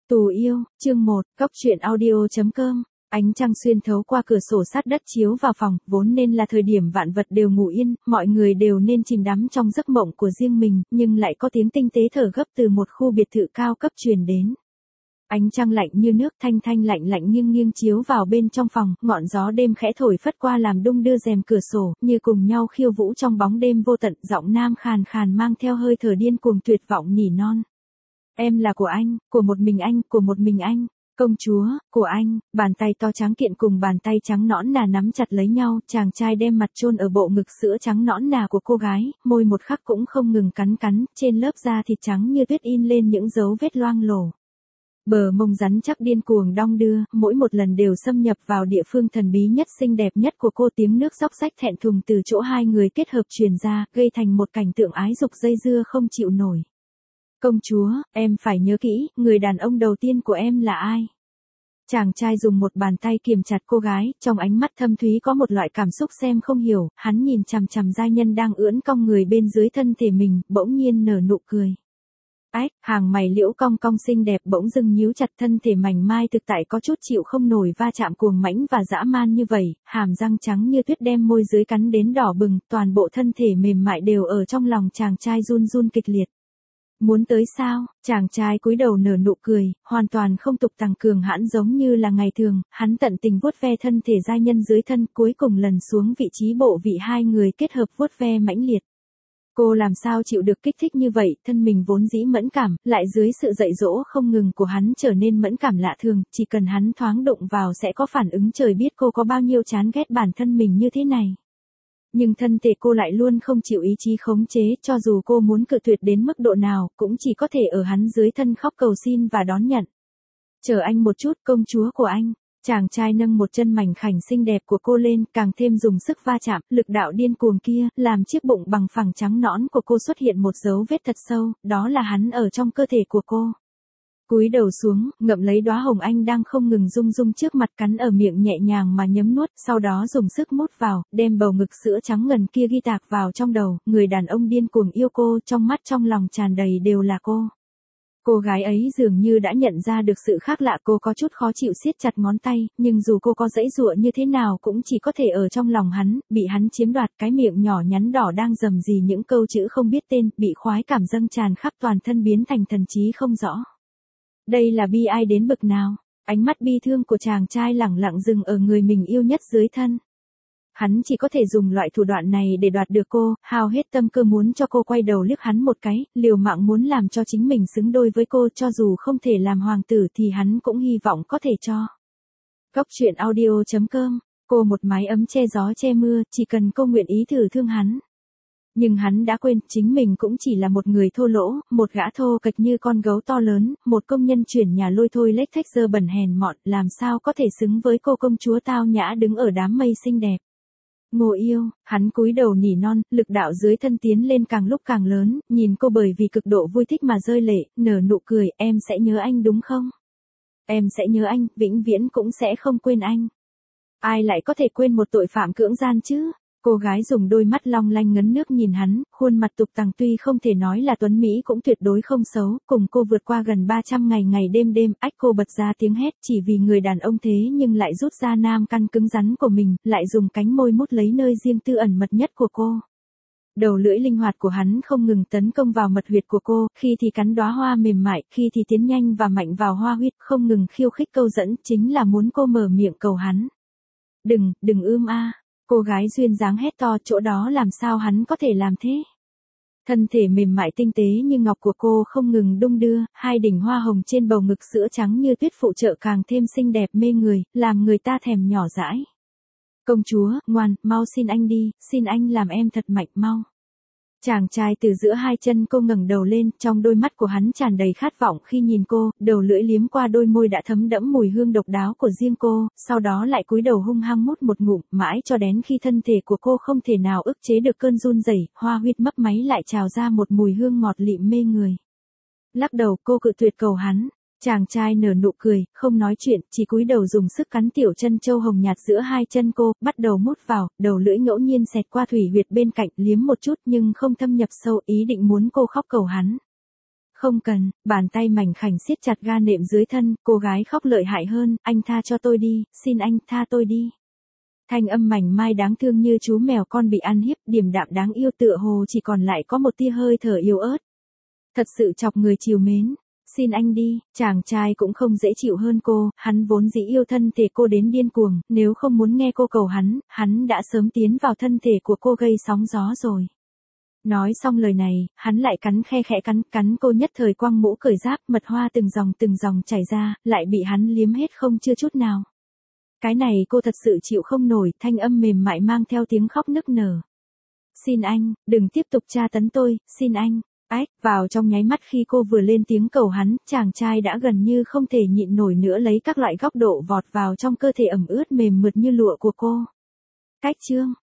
Tù yêu, chương 1, Cóc truyện audio.com. Ánh trăng xuyên thấu qua cửa sổ sát đất chiếu vào phòng, vốn nên là thời điểm vạn vật đều ngủ yên, mọi người đều nên chìm đắm trong giấc mộng của riêng mình, nhưng lại có tiếng tinh tế thở gấp từ một khu biệt thự cao cấp truyền đến. Ánh trăng lạnh như nước, thanh thanh lạnh lạnh nghiêng nghiêng chiếu vào bên trong phòng, ngọn gió đêm khẽ thổi phất qua làm đung đưa rèm cửa sổ, như cùng nhau khiêu vũ trong bóng đêm vô tận, giọng nam khàn khàn mang theo hơi thở điên cuồng tuyệt vọng nỉ non. Em là của anh, của một mình anh, của một mình anh. Công chúa, của anh. Bàn tay to trắng kiện cùng bàn tay trắng nõn nà nắm chặt lấy nhau, chàng trai đem mặt chôn ở bộ ngực sữa trắng nõn nà của cô gái, môi một khắc cũng không ngừng cắn cắn, trên lớp da thịt trắng như tuyết in lên những dấu vết loang lổ. Bờ mông rắn chắc điên cuồng đong đưa, mỗi một lần đều xâm nhập vào địa phương thần bí nhất xinh đẹp nhất của cô, tiếng nước róc rách thẹn thùng từ chỗ hai người kết hợp truyền ra, gây thành một cảnh tượng ái dục dây dưa không chịu nổi. Công chúa, em phải nhớ kỹ, người đàn ông đầu tiên của em là ai? Chàng trai dùng một bàn tay kiềm chặt cô gái, trong ánh mắt thâm thúy có một loại cảm xúc xem không hiểu, hắn nhìn chằm chằm giai nhân đang ưỡn cong người bên dưới thân thể mình, bỗng nhiên nở nụ cười. Ách, hàng mày liễu cong cong xinh đẹp bỗng dưng nhíu chặt, thân thể mảnh mai thực tại có chút chịu không nổi va chạm cuồng mãnh và dã man như vậy, hàm răng trắng như tuyết đem môi dưới cắn đến đỏ bừng, toàn bộ thân thể mềm mại đều ở trong lòng chàng trai run run kịch liệt. Muốn tới sao? Chàng trai cúi đầu nở nụ cười, hoàn toàn không tục tằng cường hãn giống như là ngày thường, hắn tận tình vuốt ve thân thể giai nhân dưới thân, cuối cùng lần xuống vị trí bộ vị hai người kết hợp vuốt ve mãnh liệt. Cô làm sao chịu được kích thích như vậy, thân mình vốn dĩ mẫn cảm, lại dưới sự dạy dỗ không ngừng của hắn trở nên mẫn cảm lạ thường, chỉ cần hắn thoáng đụng vào sẽ có phản ứng, trời biết cô có bao nhiêu chán ghét bản thân mình như thế này. Nhưng thân thể cô lại luôn không chịu ý chí khống chế, cho dù cô muốn cự tuyệt đến mức độ nào, cũng chỉ có thể ở hắn dưới thân khóc cầu xin và đón nhận. Chờ anh một chút, công chúa của anh. Chàng trai nâng một chân mảnh khảnh xinh đẹp của cô lên, càng thêm dùng sức va chạm, lực đạo điên cuồng kia, làm chiếc bụng bằng phẳng trắng nõn của cô xuất hiện một dấu vết thật sâu, đó là hắn ở trong cơ thể của cô. Cúi đầu xuống, ngậm lấy đóa hồng anh đang không ngừng rung rung trước mặt, cắn ở miệng nhẹ nhàng mà nhấm nuốt, sau đó dùng sức mút vào, đem bầu ngực sữa trắng ngần kia ghi tạc vào trong đầu, người đàn ông điên cuồng yêu cô, trong mắt trong lòng tràn đầy đều là cô. Cô gái ấy dường như đã nhận ra được sự khác lạ, cô có chút khó chịu siết chặt ngón tay, nhưng dù cô có giãy giụa như thế nào cũng chỉ có thể ở trong lòng hắn, bị hắn chiếm đoạt, cái miệng nhỏ nhắn đỏ đang rầm rì những câu chữ không biết tên, bị khoái cảm dâng tràn khắp toàn thân biến thành thần trí không rõ. Đây là bi ai đến bực nào? Ánh mắt bi thương của chàng trai lẳng lặng dừng ở người mình yêu nhất dưới thân. Hắn chỉ có thể dùng loại thủ đoạn này để đoạt được cô, hao hết tâm cơ muốn cho cô quay đầu liếc hắn một cái, liều mạng muốn làm cho chính mình xứng đôi với cô, cho dù không thể làm hoàng tử thì hắn cũng hy vọng có thể cho. Cóc truyện audio.com, cô một mái ấm che gió che mưa, chỉ cần cô nguyện ý thử thương hắn. Nhưng hắn đã quên, chính mình cũng chỉ là một người thô lỗ, một gã thô kệch như con gấu to lớn, một công nhân chuyển nhà lôi thôi lếch thếch dơ bẩn hèn mọn, làm sao có thể xứng với cô công chúa tao nhã đứng ở đám mây xinh đẹp. Ngô yêu, hắn cúi đầu nỉ non, lực đạo dưới thân tiến lên càng lúc càng lớn, nhìn cô bởi vì cực độ vui thích mà rơi lệ, nở nụ cười, em sẽ nhớ anh đúng không? Em sẽ nhớ anh, vĩnh viễn cũng sẽ không quên anh. Ai lại có thể quên một tội phạm cưỡng gian chứ? Cô gái dùng đôi mắt long lanh ngấn nước nhìn hắn, khuôn mặt tục tằng tuy không thể nói là tuấn mỹ cũng tuyệt đối không xấu, cùng cô vượt qua gần 300 ngày ngày đêm, ách cô bật ra tiếng hét chỉ vì người đàn ông thế nhưng lại rút ra nam căn cứng rắn của mình, lại dùng cánh môi mút lấy nơi riêng tư ẩn mật nhất của cô. Đầu lưỡi linh hoạt của hắn không ngừng tấn công vào mật huyệt của cô, khi thì cắn đóa hoa mềm mại, khi thì tiến nhanh và mạnh vào hoa huyết, không ngừng khiêu khích câu dẫn, chính là muốn cô mở miệng cầu hắn. Đừng a. Cô gái duyên dáng hét to, chỗ đó làm sao hắn có thể làm thế? Thân thể mềm mại tinh tế như ngọc của cô không ngừng đung đưa, hai đỉnh hoa hồng trên bầu ngực sữa trắng như tuyết phụ trợ càng thêm xinh đẹp mê người, làm người ta thèm nhỏ dãi. Công chúa, ngoan, mau xin anh đi, xin anh làm em thật mạnh mau. Chàng trai từ giữa hai chân cô ngẩng đầu lên, trong đôi mắt của hắn tràn đầy khát vọng khi nhìn cô, đầu lưỡi liếm qua đôi môi đã thấm đẫm mùi hương độc đáo của riêng cô, sau đó lại cúi đầu hung hăng mút một ngụm, mãi cho đến khi thân thể của cô không thể nào ức chế được cơn run rẩy, hoa huyết mấp máy lại trào ra một mùi hương ngọt lịm mê người. Lắc đầu, cô cự tuyệt cầu hắn. Chàng trai nở nụ cười, không nói chuyện, chỉ cúi đầu dùng sức cắn tiểu chân châu hồng nhạt giữa hai chân cô, bắt đầu mút vào, đầu lưỡi ngẫu nhiên xẹt qua thủy huyệt bên cạnh, liếm một chút nhưng không thâm nhập sâu, ý định muốn cô khóc cầu hắn. Không cần, bàn tay mảnh khảnh siết chặt ga nệm dưới thân, cô gái khóc lợi hại hơn, anh tha cho tôi đi, xin anh tha tôi đi. Thanh âm mảnh mai đáng thương như chú mèo con bị ăn hiếp, điềm đạm đáng yêu tựa hồ chỉ còn lại có một tia hơi thở yếu ớt. Thật sự chọc người trìu mến. Xin anh đi, chàng trai cũng không dễ chịu hơn cô, hắn vốn dĩ yêu thân thể cô đến điên cuồng, nếu không muốn nghe cô cầu hắn đã sớm tiến vào thân thể của cô gây sóng gió rồi. Nói xong lời này, hắn lại cắn khe khẽ cắn cô nhất thời quăng mũ cởi giáp, mật hoa từng dòng chảy ra, lại bị hắn liếm hết không chưa chút nào. Cái này cô thật sự chịu không nổi, thanh âm mềm mại mang theo tiếng khóc nức nở. Xin anh, đừng tiếp tục tra tấn tôi, xin anh. Ách, vào trong nháy mắt khi cô vừa lên tiếng cầu hắn, chàng trai đã gần như không thể nhịn nổi nữa lấy các loại góc độ vọt vào trong cơ thể ẩm ướt mềm mượt như lụa của cô. Cách chương